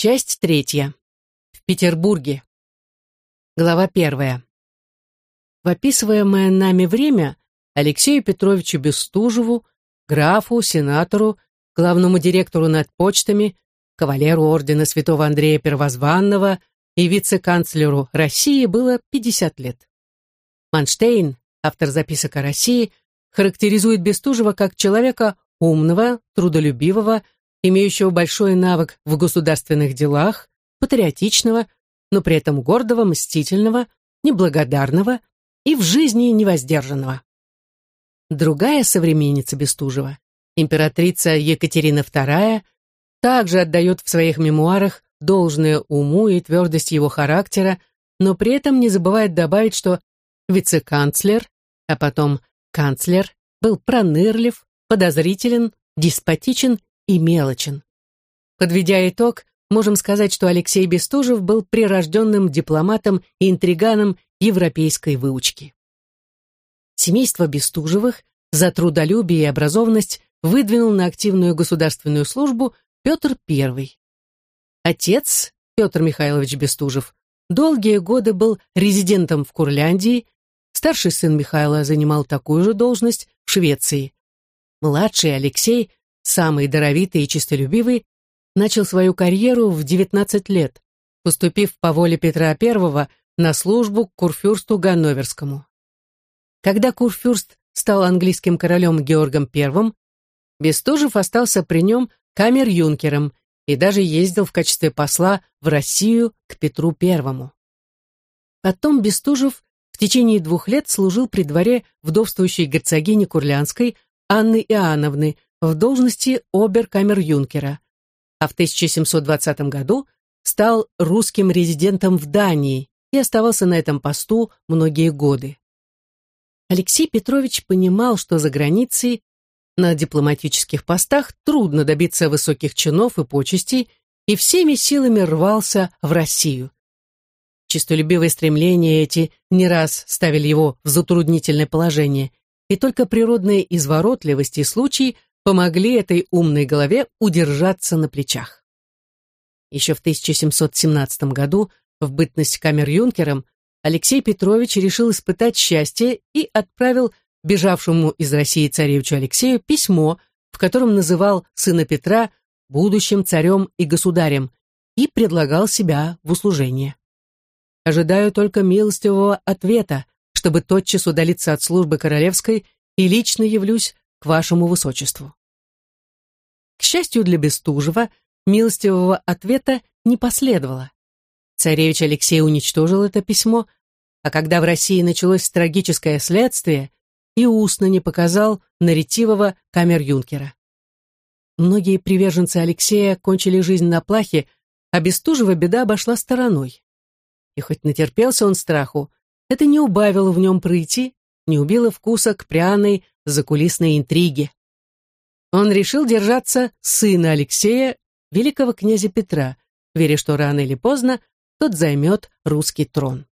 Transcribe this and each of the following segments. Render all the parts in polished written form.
Часть третья. В Петербурге. Глава первая. В описываемое нами время Алексею Петровичу Бестужеву, графу, сенатору, главному директору над почтами, кавалеру ордена святого Андрея Первозванного и вице-канцлеру России было 50 лет. Манштейн, автор записок о России, характеризует Бестужева как человека умного, трудолюбивого, имеющего большой навык в государственных делах, патриотичного, но при этом гордого, мстительного, неблагодарного и в жизни невоздержанного. Другая современница Бестужева, императрица Екатерина II, также отдает в своих мемуарах должное уму и твердости его характера, но при этом не забывает добавить, что вице-канцлер, а потом канцлер, был пронырлив, подозрителен, деспотичен и мелочен. Подведя итог, можем сказать, что Алексей Бестужев был прирожденным дипломатом и интриганом европейской выучки. Семейство Бестужевых за трудолюбие и образованность выдвинул на активную государственную службу Петр I. Отец, Петр Михайлович Бестужев, долгие годы был резидентом в Курляндии, старший сын Михаила занимал такую же должность в Швеции. Младший Алексей, самый даровитый и честолюбивый, начал свою карьеру в 19 лет, поступив по воле Петра I на службу к курфюрсту Ганноверскому. Когда курфюрст стал английским королем Георгом I, Бестужев остался при нем камер-юнкером и даже ездил в качестве посла в Россию к Петру I. Потом Бестужев в течение 2 лет служил при дворе вдовствующей герцогини Курляндской Анны Иоанновны в должности обер-камер-юнкера, а в 1720 году стал русским резидентом в Дании и оставался на этом посту многие годы. Алексей Петрович понимал, что за границей на дипломатических постах трудно добиться высоких чинов и почестей, и всеми силами рвался в Россию. Честолюбивые стремления эти не раз ставили его в затруднительное положение, и только природная изворотливость и случай помогли этой умной голове удержаться на плечах. Еще в 1717 году, в бытность камер-юнкером, Алексей Петрович решил испытать счастье и отправил бежавшему из России царевичу Алексею письмо, в котором называл сына Петра будущим царем и государем и предлагал себя в услужение. «Ожидаю только милостивого ответа, чтобы тотчас удалиться от службы королевской и лично явлюсь к вашему высочеству». К счастью для Бестужева, милостивого ответа не последовало. Царевич Алексей уничтожил это письмо, а когда в России началось трагическое следствие, и устно не показал на ретивого камер-юнкера. Многие приверженцы Алексея кончили жизнь на плахе, а Бестужева беда обошла стороной. И хоть натерпелся он страху, это не убавило в нем прыти, не убило вкуса к пряной закулисной интриге. Он решил держаться сына Алексея, великого князя Петра, веря, что рано или поздно тот займет русский трон.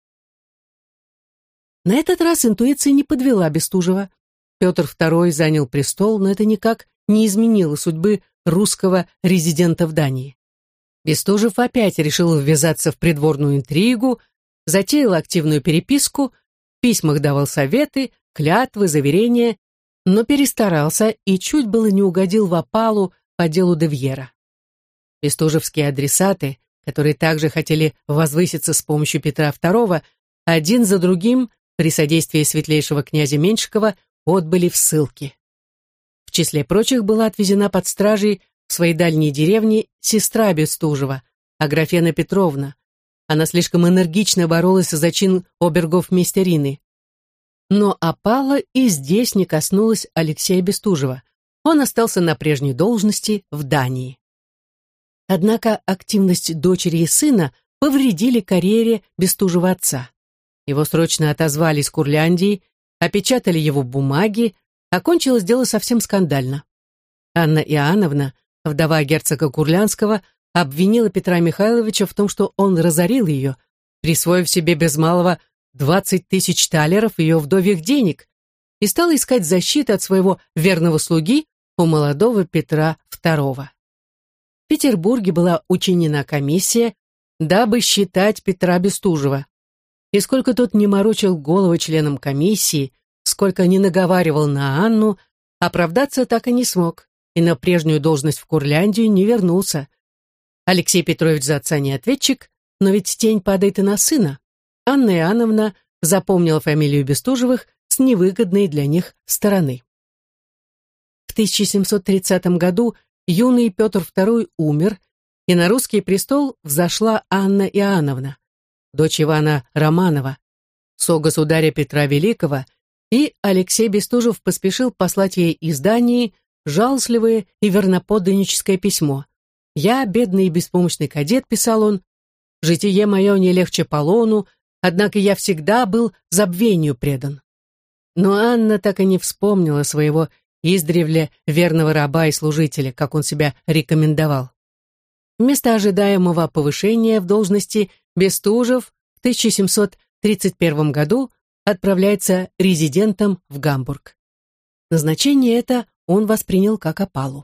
На этот раз интуиция не подвела Бестужева. Петр II занял престол, но это никак не изменило судьбы русского резидента в Дании. Бестужев опять решил ввязаться в придворную интригу, затеял активную переписку, в письмах давал советы, клятвы, заверения, но перестарался и чуть было не угодил в опалу по делу де Вьера. Бестужевские адресаты, которые также хотели возвыситься с помощью Петра II, один за другим при содействии светлейшего князя Меньшикова отбыли в ссылки. В числе прочих была отвезена под стражей в своей дальней деревне сестра Бестужева, Аграфена Петровна. Она слишком энергично боролась за чин обергофмейстерины. Но опала и здесь не коснулась Алексея Бестужева. Он остался на прежней должности в Дании. Однако активность дочери и сына повредили карьере Бестужева отца. Его срочно отозвали из Курляндии, опечатали его бумаги, окончилось дело совсем скандально. Анна Иоанновна, вдова герцога Курляндского, обвинила Петра Михайловича в том, что он разорил ее, присвоив себе без малого 20 тысяч талеров ее вдовьих денег, и стала искать защиты от своего верного слуги у молодого Петра II. Петербурге была учинена комиссия, дабы считать Петра Бестужева. И сколько тот не морочил головы членам комиссии, сколько не наговаривал на Анну, оправдаться так и не смог, и на прежнюю должность в Курляндию не вернулся. Алексей Петрович за отца не ответчик, но ведь тень падает и на сына. Анна Иоанновна запомнила фамилию Бестужевых с невыгодной для них стороны. В 1730 году юный Петр II умер, и на русский престол взошла Анна Иоанновна, дочь Ивана Романова, согосударя Петра Великого, и Алексей Бестужев поспешил послать ей из Дании жалостливое и верноподданническое письмо. «Я, бедный и беспомощный кадет», — писал он, — «житие мое не легче полону, однако я всегда был забвению предан». Но Анна так и не вспомнила своего издревле верного раба и служителя, как он себя рекомендовал. Вместо ожидаемого повышения в должности Бестужев в 1731 году отправляется резидентом в Гамбург. Назначение это он воспринял как опалу.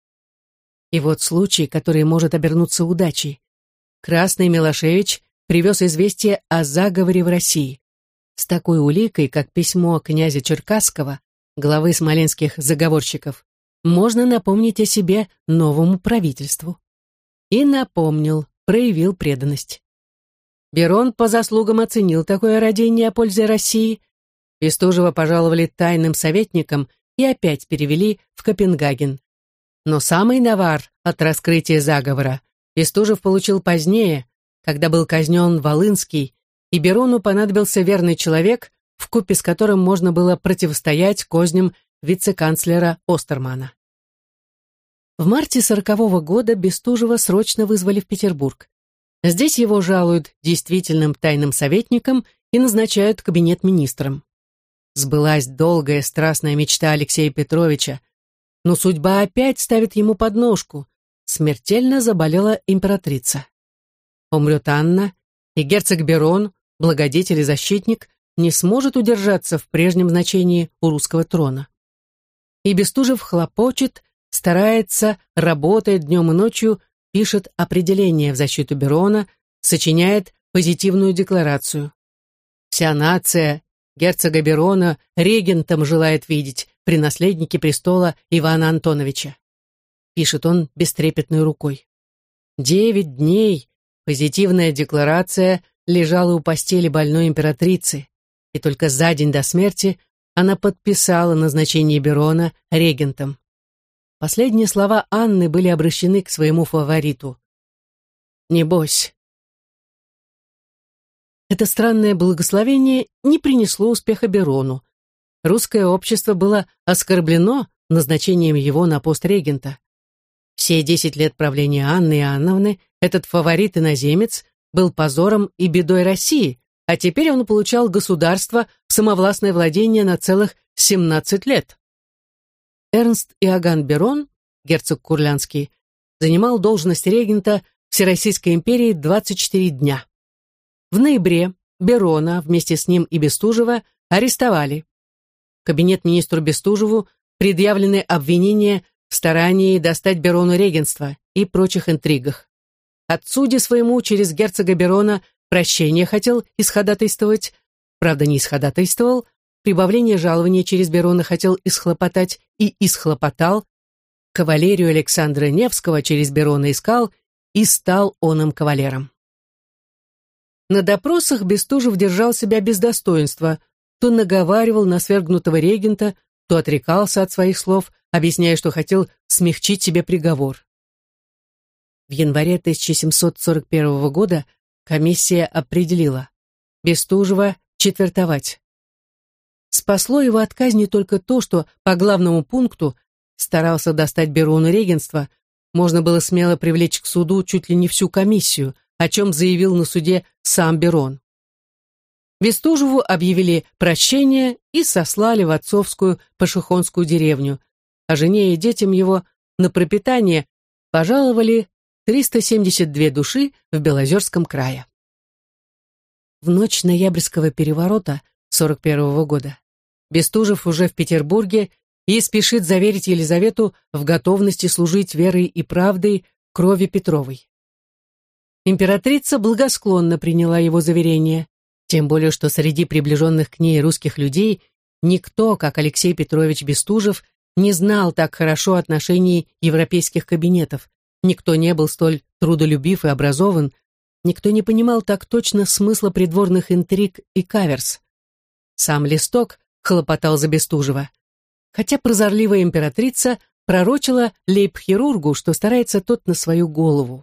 И вот случай, который может обернуться удачей. Красный Милошевич привез известие о заговоре в России. С такой уликой, как письмо князя Черкасского, главы смоленских заговорщиков, можно напомнить о себе новому правительству. И напомнил, проявил преданность. Берон по заслугам оценил такое родение о пользе России. Бестужева пожаловали тайным советником и опять перевели в Копенгаген. Но самый навар от раскрытия заговора Бестужев получил позднее, когда был казнен Волынский, и Берону понадобился верный человек, вкупе с которым можно было противостоять козням вице-канцлера Остермана. В марте 40-го года Бестужева срочно вызвали в Петербург. Здесь его жалуют действительным тайным советником и назначают кабинет министром. Сбылась долгая страстная мечта Алексея Петровича, но судьба опять ставит ему подножку. Смертельно заболела императрица. Умрет Анна, и герцог Берон, благодетель и защитник, не сможет удержаться в прежнем значении у русского трона. И Бестужев хлопочет, старается, работает днем и ночью, пишет определение в защиту Берона, сочиняет позитивную декларацию. Вся нация герцога Берона регентом желает видеть при наследнике престола Ивана Антоновича. Пишет он бестрепетной рукой. 9 дней позитивная декларация лежала у постели больной императрицы, и только за день до смерти она подписала назначение Берона регентом. Последние слова Анны были обращены к своему фавориту. «Небось». Это странное благословение не принесло успеха Берону. Русское общество было оскорблено назначением его на пост регента. Все 10 лет правления Анны Иоанновны этот фаворит-иноземец был позором и бедой России, а теперь он получал государство в самовластное владение на целых 17 лет. Эрнст Иоганн Берон, герцог Курляндский, занимал должность регента Всероссийской империи 24 дня. В ноябре Берона, вместе с ним и Бестужева, арестовали. Кабинет министру Бестужеву предъявлены обвинения в старании достать Берону регентство и прочих интригах. Отцуде своему через герцога Берона прощение хотел исходатайствовать, правда не исходатайствовал, прибавление жалования через Берона хотел исхлопотать и исхлопотал, кавалерию Александра Невского через Берона искал и стал оным кавалером. На допросах Бестужев держал себя без достоинства, то наговаривал на свергнутого регента, то отрекался от своих слов, объясняя, что хотел смягчить себе приговор. В январе 1741 года комиссия определила Бестужева четвертовать. Спасло его от казни только то, что по главному пункту старался достать Берону регентство, можно было смело привлечь к суду чуть ли не всю комиссию, о чем заявил на суде сам Берон. Бестужеву объявили прощение и сослали в отцовскую пашихонскую деревню, а жене и детям его на пропитание пожаловали 372 души в Белозерском крае. В ночь ноябрьского переворота 41 года Бестужев уже в Петербурге и спешит заверить Елизавету в готовности служить верой и правдой крови Петровой. Императрица благосклонно приняла его заверение, тем более что среди приближенных к ней русских людей никто, как Алексей Петрович Бестужев, не знал так хорошо отношений европейских кабинетов, никто не был столь трудолюбив и образован, никто не понимал так точно смысла придворных интриг и каверс. Сам Листок хлопотал за Бестужева, хотя прозорливая императрица пророчила лейб-хирургу, что старается тот на свою голову.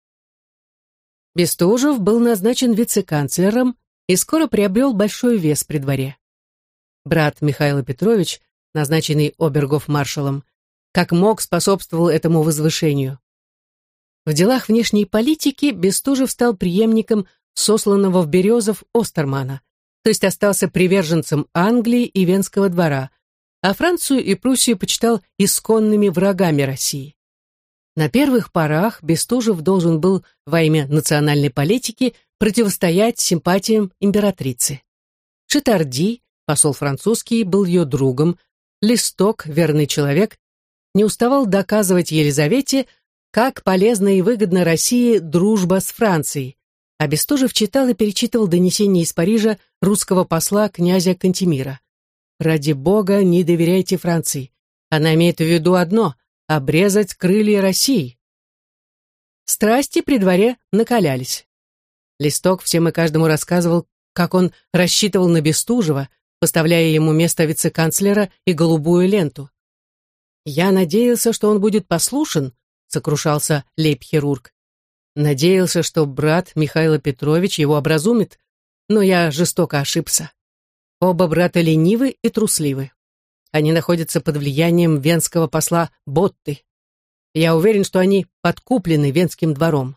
Бестужев был назначен вице-канцлером и скоро приобрел большой вес при дворе. Брат Михаил Петрович, назначенный обергофмаршалом, как мог способствовал этому возвышению. В делах внешней политики Бестужев стал преемником сосланного в Березов Остермана, то есть остался приверженцем Англии и Венского двора, а Францию и Пруссию почитал исконными врагами России. На первых порах Бестужев должен был во имя национальной политики противостоять симпатиям императрицы. Шитарди, посол французский, был ее другом, Листок, верный человек, не уставал доказывать Елизавете, как полезна и выгодна России дружба с Францией, а Бестужев читал и перечитывал донесения из Парижа русского посла князя Кантемира. «Ради Бога, не доверяйте Франции. Она имеет в виду одно — обрезать крылья России». Страсти при дворе накалялись. Листок всем и каждому рассказывал, как он рассчитывал на Бестужева, поставляя ему место вице-канцлера и голубую ленту. «Я надеялся, что он будет послушен», — сокрушался лейб-хирург. «Надеялся, что брат Михаил Петрович его образумит, но я жестоко ошибся. Оба брата ленивы и трусливы. Они находятся под влиянием венского посла Ботты. Я уверен, что они подкуплены венским двором».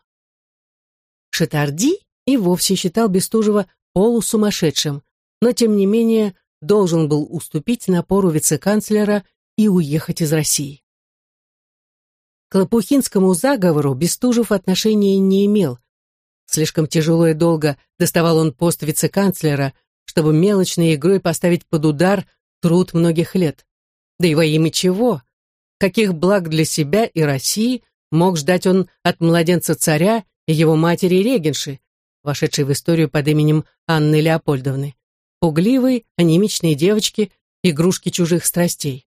Шитарди и вовсе считал Бестужева полусумасшедшим, но, тем не менее, должен был уступить напору вице-канцлера и уехать из России. К Лопухинскому заговору Бестужев отношения не имел. Слишком тяжело и долго доставал он пост вице-канцлера, чтобы мелочной игрой поставить под удар труд многих лет. Да и во имя чего? Каких благ для себя и России мог ждать он от младенца-царя и его матери-регенши, вошедшей в историю под именем Анны Леопольдовны, пугливой, анемичной девочки, игрушки чужих страстей?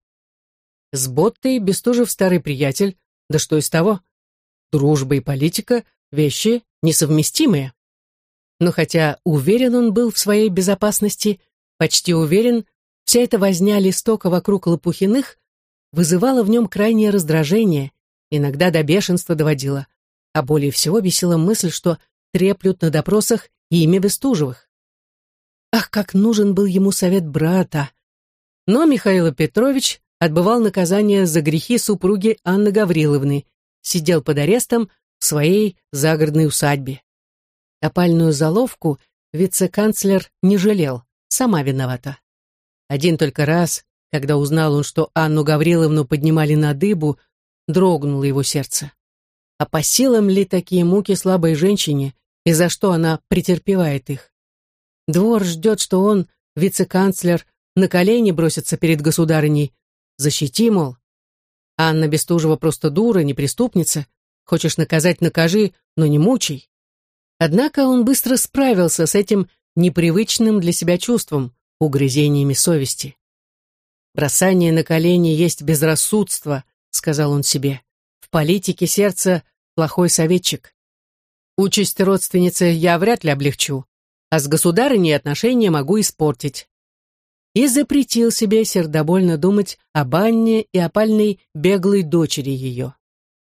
С Боттой Бестужев старый приятель, да что из того? Дружба и политика — вещи несовместимые. Но хотя уверен он был в своей безопасности, почти уверен, вся эта возня Листока вокруг Лопухиных вызывала в нем крайнее раздражение, иногда до бешенства доводила, а более всего бесила мысль, что треплют на допросах имя Бестужевых. Ах, как нужен был ему совет брата! Но Михаил Петрович отбывал наказание за грехи супруги Анны Гавриловны, сидел под арестом в своей загородной усадьбе. Опальную заловку вице-канцлер не жалел, сама виновата. Один только раз, когда узнал он, что Анну Гавриловну поднимали на дыбу, дрогнуло его сердце. А по силам ли такие муки слабой женщине, и за что она претерпевает их? Двор ждет, что он, вице-канцлер, на колени бросится перед государыней. Защити, мол. Анна Бестужева просто дура, не преступница. Хочешь наказать — накажи, но не мучай. Однако он быстро справился с этим непривычным для себя чувством, угрызениями совести. «Бросание на колени есть безрассудство», — сказал он себе. «В политике сердце — плохой советчик. Участь родственницы я вряд ли облегчу, а с государыней отношения могу испортить». И запретил себе сердобольно думать об Анне и опальной беглой дочери ее.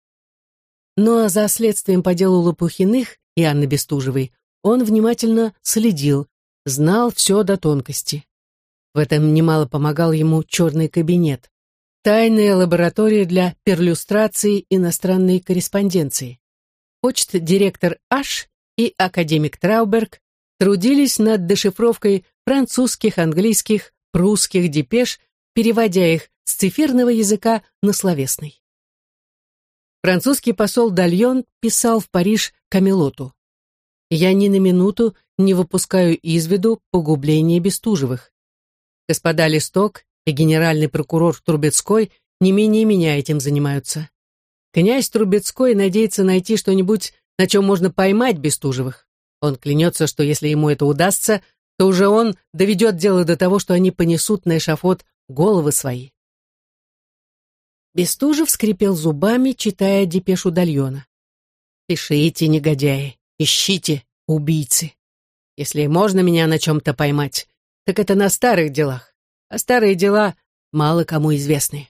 Но за следствием по делу Лопухиных и Анны Бестужевой он внимательно следил, знал все до тонкости. В этом немало помогал ему черный кабинет, тайная лаборатория для перлюстрации иностранной корреспонденции. Почт-директор Аш и академик Трауберг трудились над дешифровкой французских, английских, прусских депеш, переводя их с цифирного языка на словесный. Французский посол Дальон писал в Париж Камелоту: «Я ни на минуту не выпускаю из виду погубление Бестужевых. Господа Листок и генеральный прокурор Трубецкой не менее меня этим занимаются. Князь Трубецкой надеется найти что-нибудь, на чем можно поймать Бестужевых. Он клянется, что если ему это удастся, то уже он доведет дело до того, что они понесут на эшафот головы свои. Бестужев скрипел зубами, читая депешу Дальона. «Пишите, негодяи, ищите, убийцы. Если можно меня на чем-то поймать, так это на старых делах, а старые дела мало кому известны».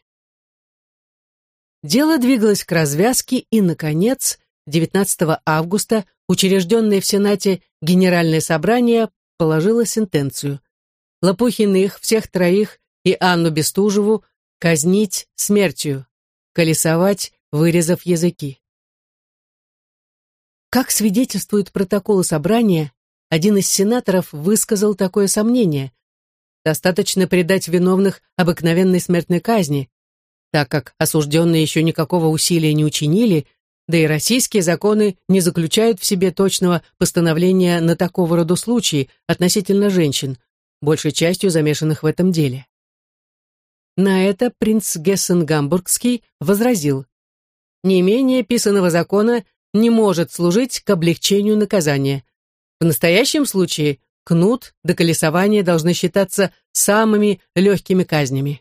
Дело двигалось к развязке, и, наконец, 19 августа учрежденное в Сенате Генеральное собрание положило сентенцию. Лопухиных, всех троих, и Анну Бестужеву казнить смертью, колесовать, вырезав языки. Как свидетельствуют протоколы собрания, один из сенаторов высказал такое сомнение: достаточно предать виновных обыкновенной смертной казни, так как осужденные еще никакого усилия не учинили, да и российские законы не заключают в себе точного постановления на такого рода случаи относительно женщин, большей частью замешанных в этом деле. На это принц Гессен-Гамбургский возразил: не менее писаного закона не может служить к облегчению наказания. В настоящем случае кнут да колесование должны считаться самыми легкими казнями.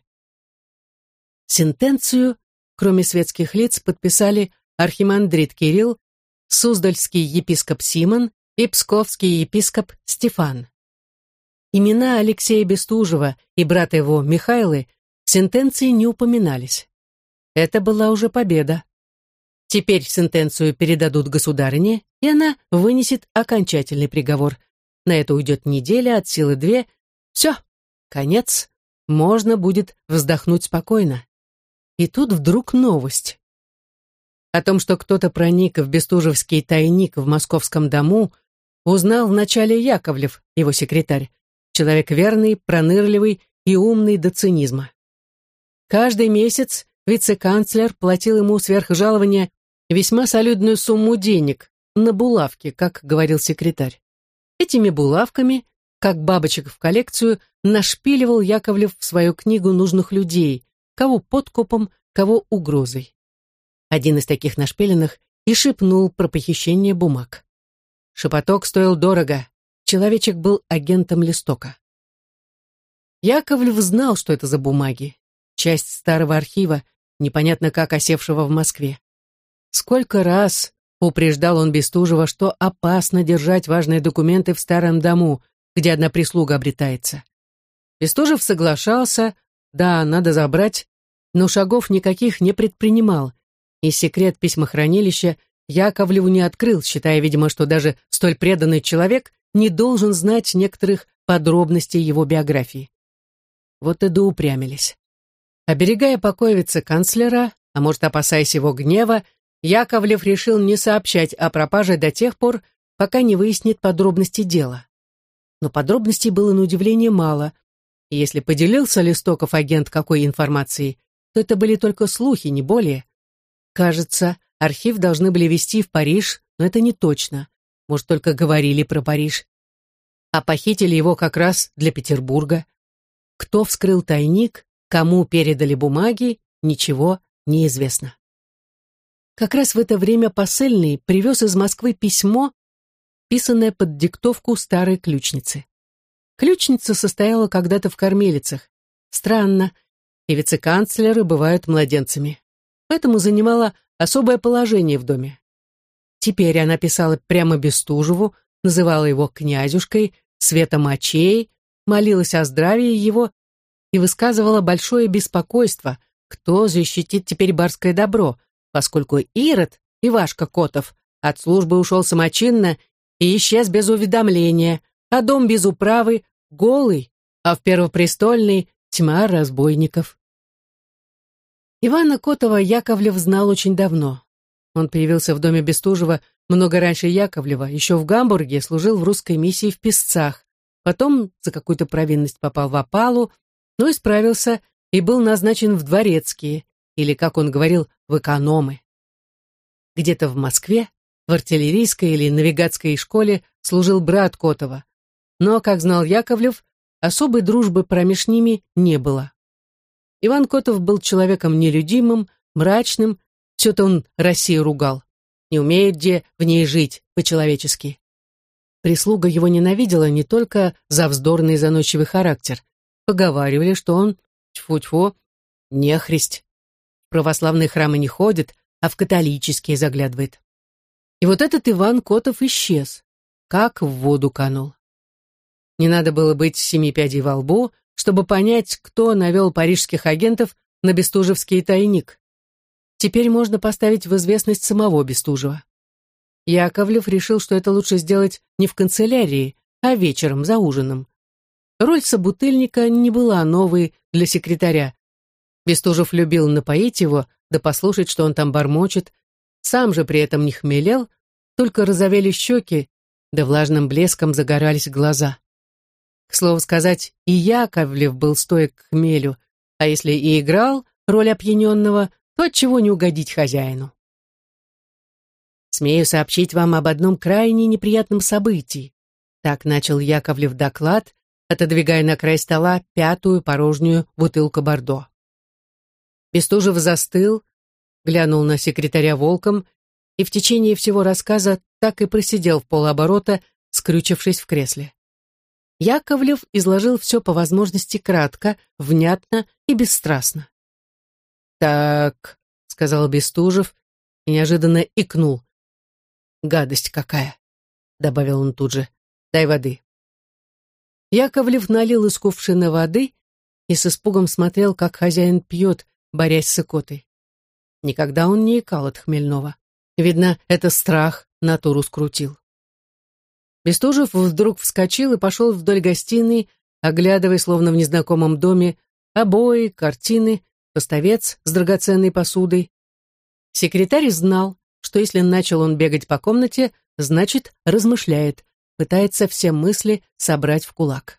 Сентенцию, кроме светских лиц, подписали архимандрит Кирилл, суздальский епископ Симон и псковский епископ Стефан. Имена Алексея Бестужева и брата его Михайлы в сентенции не упоминались. Это была уже победа. Теперь сентенцию передадут государыне, и она вынесет окончательный приговор. На это уйдет неделя, от силы 2. Все, конец. Можно будет вздохнуть спокойно. И тут вдруг новость. О том, что кто-то проник в бестужевский тайник в Московском дому, узнал вначале Яковлев, его секретарь, человек верный, пронырливый и умный до цинизма. Каждый месяц вице-канцлер платил ему сверх жалования весьма солидную сумму денег на булавки, как говорил секретарь. Этими булавками, как бабочек в коллекцию, нашпиливал Яковлев в свою книгу нужных людей, кого подкупом, кого угрозой. Один из таких нашпиленных и шепнул про похищение бумаг. Шепоток стоил дорого. Человечек был агентом Листока. Яковлев знал, что это за бумаги. Часть старого архива, непонятно как осевшего в Москве. Сколько раз упреждал он Бестужева, что опасно держать важные документы в старом дому, где одна прислуга обретается. Бестужев соглашался, да, надо забрать, но шагов никаких не предпринимал, и секрет письмохранилища Яковлеву не открыл, считая, видимо, что даже столь преданный человек не должен знать некоторых подробностей его биографии. Вот и доупрямились. Оберегая покой вице-канцлера, а может, опасаясь его гнева, Яковлев решил не сообщать о пропаже до тех пор, пока не выяснит подробности дела. Но подробностей было на удивление мало, и если поделился Листоков агент какой информацией, то это были только слухи, не более. Кажется, архив должны были везти в Париж, но это не точно. Может, только говорили про Париж. А похитили его как раз для Петербурга. Кто вскрыл тайник, кому передали бумаги, ничего не известно. Как раз в это время посыльный привез из Москвы письмо, писанное под диктовку старой ключницы. Ключница состояла когда-то в кормилицах. Странно, и вице-канцлеры бывают младенцами. Поэтому занимала особое положение в доме. Теперь она писала прямо Бестужеву, называла его князюшкой, светом очей, молилась о здравии его и высказывала большое беспокойство, кто защитит теперь барское добро, поскольку Ирод, Ивашка Котов, от службы ушел самочинно и исчез без уведомления, а дом без управы, голый, а в Первопрестольной тьма разбойников. Ивана Котова Яковлев знал очень давно. Он появился в доме Бестужева много раньше Яковлева, еще в Гамбурге служил в русской миссии в Песцах, потом за какую-то провинность попал в опалу, но исправился и был назначен в дворецкие, или, как он говорил, в экономы. Где-то в Москве, в артиллерийской или навигатской школе служил брат Котова, но, как знал Яковлев, особой дружбы промеж ними не было. Иван Котов был человеком нелюдимым, мрачным, Все-то он Россию ругал. Не умеет где в ней жить по-человечески. Прислуга его ненавидела не только за вздорный и заносчивый характер. Поговаривали, что он, тьфу-тьфу, нехрист. В православные храмы не ходит, а в католические заглядывает. И вот этот Иван Котов исчез, как в воду канул. Не надо было быть семи пядей во лбу, чтобы понять, кто навел парижских агентов на Бестужевский тайник. Теперь можно поставить в известность самого Бестужева. Яковлев решил, что это лучше сделать не в канцелярии, а вечером за ужином. Роль собутыльника не была новой для секретаря. Бестужев любил напоить его, да послушать, что он там бормочет. Сам же при этом не хмелел, только розовели щеки, да влажным блеском загорались глаза. К слову сказать, и Яковлев был стоек к хмелю, а если и играл роль опьяненного, то отчего не угодить хозяину. «Смею сообщить вам об одном крайне неприятном событии», так начал Яковлев доклад, отодвигая на край стола пятую порожнюю бутылку бордо. Бестужев застыл, глянул на секретаря волком и в течение всего рассказа так и просидел в полоборота, скрючившись в кресле. Яковлев изложил все по возможности кратко, внятно и бесстрастно. «Так», — сказал Бестужев и неожиданно икнул. «Гадость какая», — добавил он тут же. «Дай воды». Яковлев налил из кувшина воды и с испугом смотрел, как хозяин пьет, борясь с икотой. Никогда он не икал от хмельного. Видно, это страх натуру скрутил. Бестужев вдруг вскочил и пошел вдоль гостиной, оглядывая, словно в незнакомом доме, обои, картины, поставец с драгоценной посудой. Секретарь знал, что если начал он бегать по комнате, значит, размышляет, пытается все мысли собрать в кулак.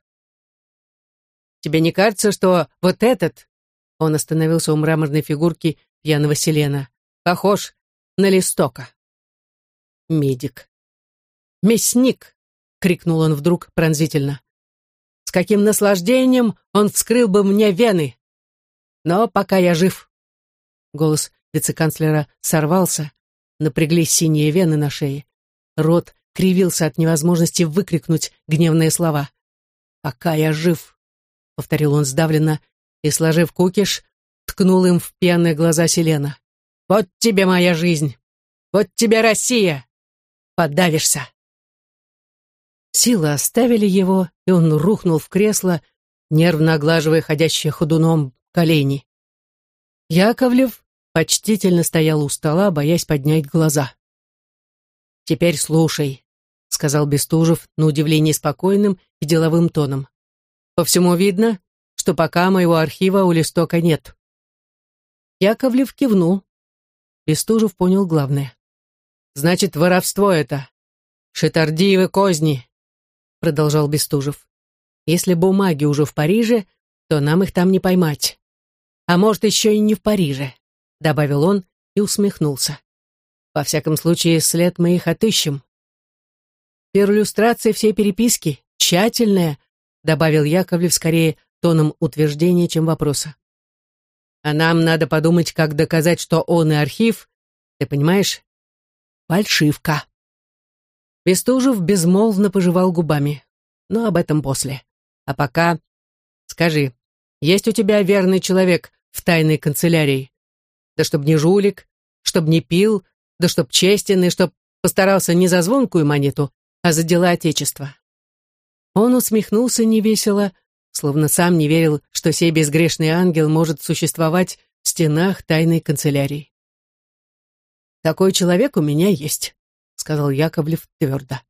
«Тебе не кажется, что вот этот...» Он остановился у мраморной фигурки пьяного Селена. «Похож на Листока». «Медик». «Мясник!» — крикнул он вдруг пронзительно. «С каким наслаждением он вскрыл бы мне вены! Но пока я жив!» Голос вице-канцлера сорвался, напряглись синие вены на шее. Рот кривился от невозможности выкрикнуть гневные слова. «Пока я жив!» — повторил он сдавленно и, сложив кукиш, ткнул им в пьяные глаза Селена. «Вот тебе моя жизнь! Вот тебе Россия! Подавишься!» Силы оставили его, и он рухнул в кресло, нервно оглаживая ходящие ходуном колени. Яковлев почтительно стоял у стола, боясь поднять глаза. «Теперь слушай», — сказал Бестужев на удивление спокойным и деловым тоном. «По всему видно, что пока моего архива у Листока нет». Яковлев кивнул. Бестужев понял главное. «Значит, воровство это. Шитардиевы козни», — продолжал Бестужев. «Если бумаги уже в Париже, то нам их там не поймать. А может, еще и не в Париже», — добавил он и усмехнулся. «Во всяком случае, след мы их отыщем». «Перлюстрация всей переписки, тщательная», — добавил Яковлев скорее тоном утверждения, чем вопроса. «А нам надо подумать, как доказать, что он и архив, ты понимаешь, фальшивка». Бестужев безмолвно пожевал губами. Но об этом после. А пока... Скажи, есть у тебя верный человек в тайной канцелярии? Да чтоб не жулик, чтоб не пил, да чтоб честен и чтоб постарался не за звонкую монету, а за дела Отечества. Он усмехнулся невесело, словно сам не верил, что сей безгрешный ангел может существовать в стенах тайной канцелярии. «Такой человек у меня есть», — сказал Яковлев твердо.